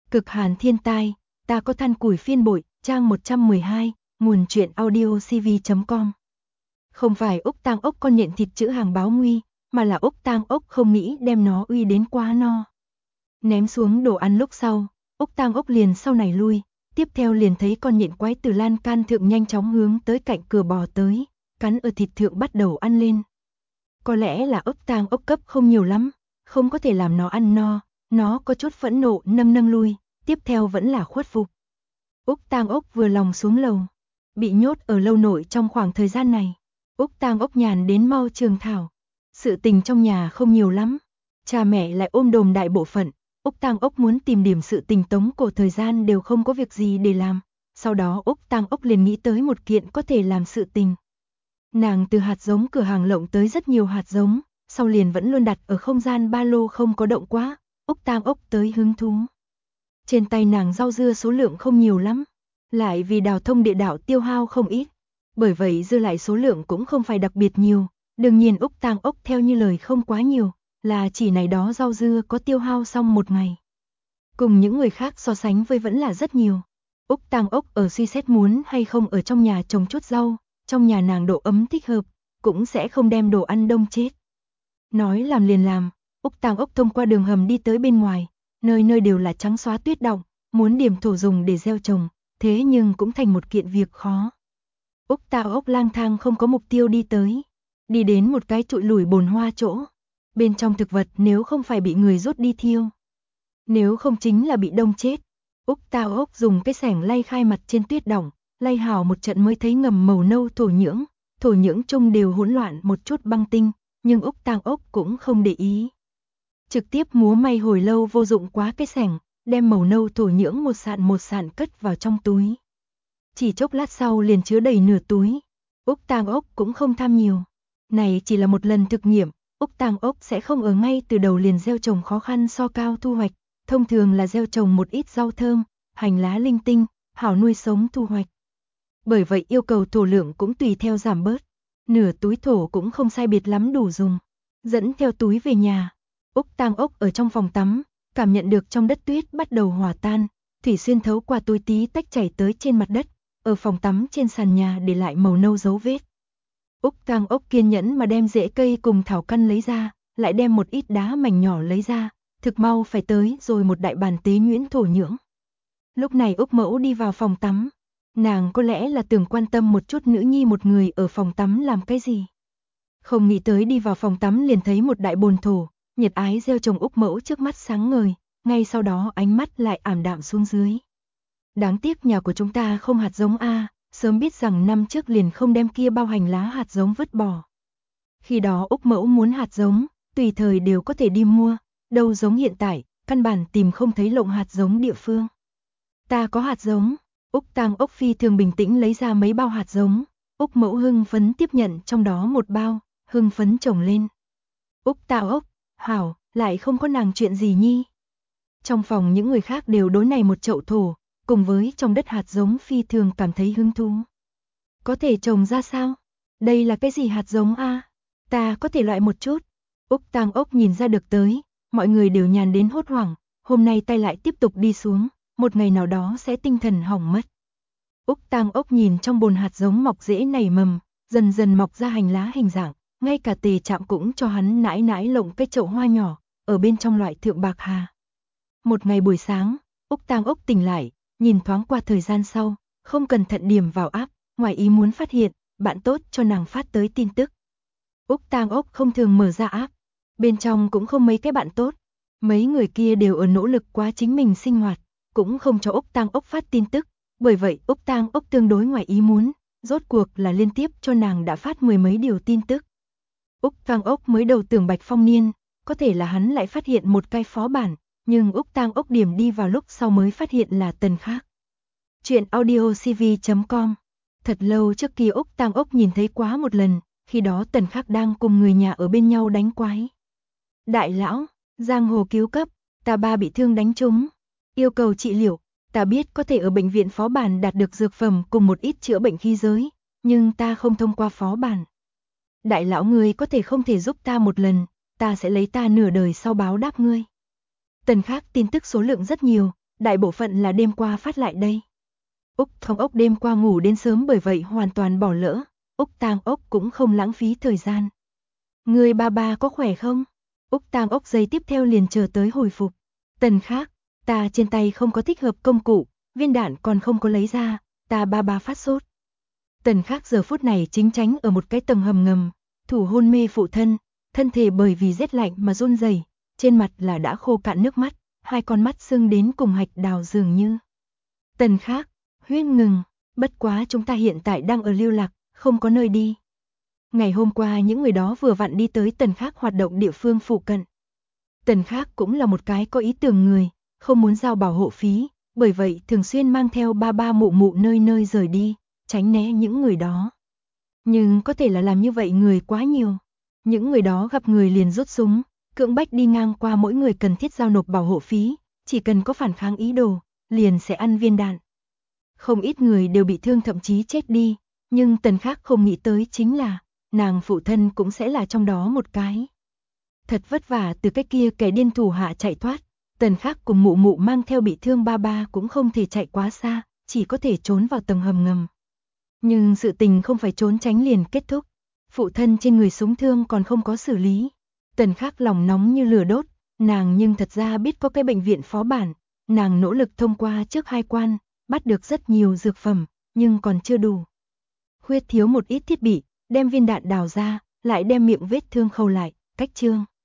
Cực hàn thiên tai, ta có than củi phiên bội, trang 112, nguồn truyện audiocv.com. Không phải Úc Tang Ốc con nhện thịt chữ hàng báo nguy, mà là Úc Tang Ốc không nghĩ đem nó uy đến quá no. Ném xuống đồ ăn lúc sau, Úc Tang Ốc liền sau này lui, tiếp theo liền thấy con nhện quái từ lan can thượng nhanh chóng hướng tới cạnh cửa bò tới, cắn ở thịt thượng bắt đầu ăn lên. Có lẽ là Úc Tang Ốc cấp không nhiều lắm, không có thể làm nó ăn no, nó có chút phẫn nộ nâng lui, tiếp theo vẫn là khuất phục. Úc Tang Ốc vừa lòng xuống lầu, bị nhốt ở lâu nội trong khoảng thời gian này, Úc Tang Ốc nhàn đến mau trường thảo. Sự tình trong nhà không nhiều lắm, cha mẹ lại ôm đồm đại bộ phận, Úc Tang Ốc muốn tìm điểm sự tình tống cổ thời gian đều không có việc gì để làm. Sau đó Úc Tang Ốc liền nghĩ tới một kiện có thể làm sự tình. Nàng từ hạt giống cửa hàng lộng tới rất nhiều hạt giống, sau liền vẫn luôn đặt ở không gian ba lô không có động quá, Úc Tang Ốc tới hứng thú. Trên tay nàng rau dưa số lượng không nhiều lắm, lại vì đào thông địa đạo tiêu hao không ít, bởi vậy dư lại số lượng cũng không phải đặc biệt nhiều. Đương nhiên Úc Tang Ốc theo như lời không quá nhiều, là chỉ này đó rau dưa có tiêu hao xong một ngày. Cùng những người khác so sánh với vẫn là rất nhiều. Úc Tang Ốc ở suy xét muốn hay không ở trong nhà trồng chút rau, trong nhà nàng độ ấm thích hợp, cũng sẽ không đem đồ ăn đông chết. Nói làm liền làm, Úc Tang Ốc thông qua đường hầm đi tới bên ngoài, nơi nơi đều là trắng xóa tuyết đọng, muốn điểm thổ dùng để gieo trồng, thế nhưng cũng thành một kiện việc khó. Úc Tang Ốc lang thang không có mục tiêu đi tới. Đi đến một cái trụi lủi bồn hoa chỗ, bên trong thực vật nếu không phải bị người rút đi thiêu, nếu không chính là bị đông chết. Úc Tang Ốc dùng cái xẻng lay khai mặt trên tuyết đọng, lay hào một trận mới thấy ngầm màu nâu thổ nhưỡng chung đều hỗn loạn một chút băng tinh, nhưng Úc Tang Ốc cũng không để ý. Trực tiếp múa may hồi lâu vô dụng quá cái xẻng, đem màu nâu thổ nhưỡng một sạn cất vào trong túi. Chỉ chốc lát sau liền chứa đầy nửa túi. Úc Tang Ốc cũng không tham nhiều. Này chỉ là một lần thực nghiệm, Úc Tang Ốc sẽ không ở ngay từ đầu liền gieo trồng khó khăn so cao thu hoạch, thông thường là gieo trồng một ít rau thơm, hành lá linh tinh, hảo nuôi sống thu hoạch. Bởi vậy yêu cầu thổ lượng cũng tùy theo giảm bớt, nửa túi thổ cũng không sai biệt lắm đủ dùng. Dẫn theo túi về nhà, Úc Tang Ốc ở trong phòng tắm, cảm nhận được trong đất tuyết bắt đầu hòa tan, thủy xuyên thấu qua túi tí tách chảy tới trên mặt đất, ở phòng tắm trên sàn nhà để lại màu nâu dấu vết. Úc Tang Ốc kiên nhẫn mà đem rễ cây cùng thảo căn lấy ra, lại đem một ít đá mảnh nhỏ lấy ra, thực mau phải tới rồi một đại bàn tế nhuyễn thổ nhưỡng. Lúc này Úc Mẫu đi vào phòng tắm, nàng có lẽ là tưởng quan tâm một chút nữ nhi một người ở phòng tắm làm cái gì. Không nghĩ tới đi vào phòng tắm liền thấy một đại bồn thổ, nhiệt ái gieo trồng Úc Mẫu trước mắt sáng ngời, ngay sau đó ánh mắt lại ảm đạm xuống dưới. Đáng tiếc nhà của chúng ta không hạt giống a. Sớm biết rằng năm trước liền không đem kia bao hành lá hạt giống vứt bỏ. Khi đó Úc Mẫu muốn hạt giống, tùy thời đều có thể đi mua, đâu giống hiện tại, căn bản tìm không thấy lộng hạt giống địa phương. Ta có hạt giống, Úc Tang Ốc phi thường bình tĩnh lấy ra mấy bao hạt giống, Úc Mẫu hưng phấn tiếp nhận trong đó một bao, hưng phấn trồng lên. Úc Tang Ốc, hảo, lại không có nàng chuyện gì nhi. Trong phòng những người khác đều đối này một chậu thổ, cùng với trong đất hạt giống phi thường cảm thấy hứng thú. Có thể trồng ra sao? Đây là cái gì hạt giống a? Ta có thể loại một chút. Úc Tang Ốc nhìn ra được tới, mọi người đều nhàn đến hốt hoảng, hôm nay tay lại tiếp tục đi xuống, một ngày nào đó sẽ tinh thần hỏng mất. Úc Tang Ốc nhìn trong bồn hạt giống mọc rễ nảy mầm, dần dần mọc ra hành lá hình dạng, ngay cả Tề Trạm cũng cho hắn nãi nãi lộng cái chậu hoa nhỏ, ở bên trong loại thượng bạc hà. Một ngày buổi sáng, Úc Tang Ốc tỉnh lại, nhìn thoáng qua thời gian sau, không cẩn thận điểm vào app, ngoài ý muốn phát hiện, bạn tốt cho nàng phát tới tin tức. Úc Tang Ốc không thường mở ra app, bên trong cũng không mấy cái bạn tốt, mấy người kia đều ở nỗ lực quá chính mình sinh hoạt, cũng không cho Úc Tang Ốc phát tin tức, bởi vậy Úc Tang Ốc tương đối ngoài ý muốn, rốt cuộc là liên tiếp cho nàng đã phát mười mấy điều tin tức. Úc Tang Ốc mới đầu tưởng Bạch Phong Niên, có thể là hắn lại phát hiện một cái phó bản, nhưng Úc Tang Ốc điểm đi vào lúc sau mới phát hiện là Tần Khác. Chuyện audiocv.com. Thật lâu trước kia Úc Tang Ốc nhìn thấy quá một lần, khi đó Tần Khác đang cùng người nhà ở bên nhau đánh quái. Đại lão, giang hồ cứu cấp, ta ba bị thương đánh trúng, yêu cầu trị liệu, ta biết có thể ở bệnh viện phó bản đạt được dược phẩm cùng một ít chữa bệnh khí giới, nhưng ta không thông qua phó bản. Đại lão ngươi có thể không thể giúp ta một lần, ta sẽ lấy ta nửa đời sau báo đáp ngươi. Tần Khác tin tức số lượng rất nhiều, đại bộ phận là đêm qua phát lại đây. Úc Tang Ốc đêm qua ngủ đến sớm bởi vậy hoàn toàn bỏ lỡ, Úc Tang Ốc cũng không lãng phí thời gian. Người ba có khỏe không? Úc Tang Ốc giây tiếp theo liền chờ tới hồi phục. Tần Khác, ta trên tay không có thích hợp công cụ, viên đạn còn không có lấy ra, ta ba phát sốt. Tần Khác giờ phút này chính tránh ở một cái tầng hầm ngầm, thủ hôn mê phụ thân, thân thể bởi vì rét lạnh mà run rẩy, trên mặt là đã khô cạn nước mắt, hai con mắt sưng đến cùng hạch đào dường như. Tần Khác, huyết ngừng, bất quá chúng ta hiện tại đang ở lưu lạc, không có nơi đi. Ngày hôm qua những người đó vừa vặn đi tới Tần Khác hoạt động địa phương phụ cận. Tần Khác cũng là một cái có ý tưởng người, không muốn giao bảo hộ phí, bởi vậy thường xuyên mang theo ba mụ mụ nơi nơi rời đi, tránh né những người đó. Nhưng có thể là làm như vậy người quá nhiều. Những người đó gặp người liền rút súng, cưỡng bách đi ngang qua mỗi người cần thiết giao nộp bảo hộ phí, chỉ cần có phản kháng ý đồ, liền sẽ ăn viên đạn. Không ít người đều bị thương thậm chí chết đi, nhưng Tần Khác không nghĩ tới chính là, nàng phụ thân cũng sẽ là trong đó một cái. Thật vất vả từ cái kia kẻ điên thủ hạ chạy thoát, Tần Khác cùng mụ mụ mang theo bị thương ba cũng không thể chạy quá xa, chỉ có thể trốn vào tầng hầm ngầm. Nhưng sự tình không phải trốn tránh liền kết thúc, phụ thân trên người súng thương còn không có xử lý. Tần Khác lòng nóng như lửa đốt, nàng nhưng thật ra biết có cái bệnh viện phó bản, nàng nỗ lực thông qua trước 2 quan, bắt được rất nhiều dược phẩm, nhưng còn chưa đủ. Khuyết thiếu một ít thiết bị, đem viên đạn đào ra, lại đem miệng vết thương khâu lại, cách chương.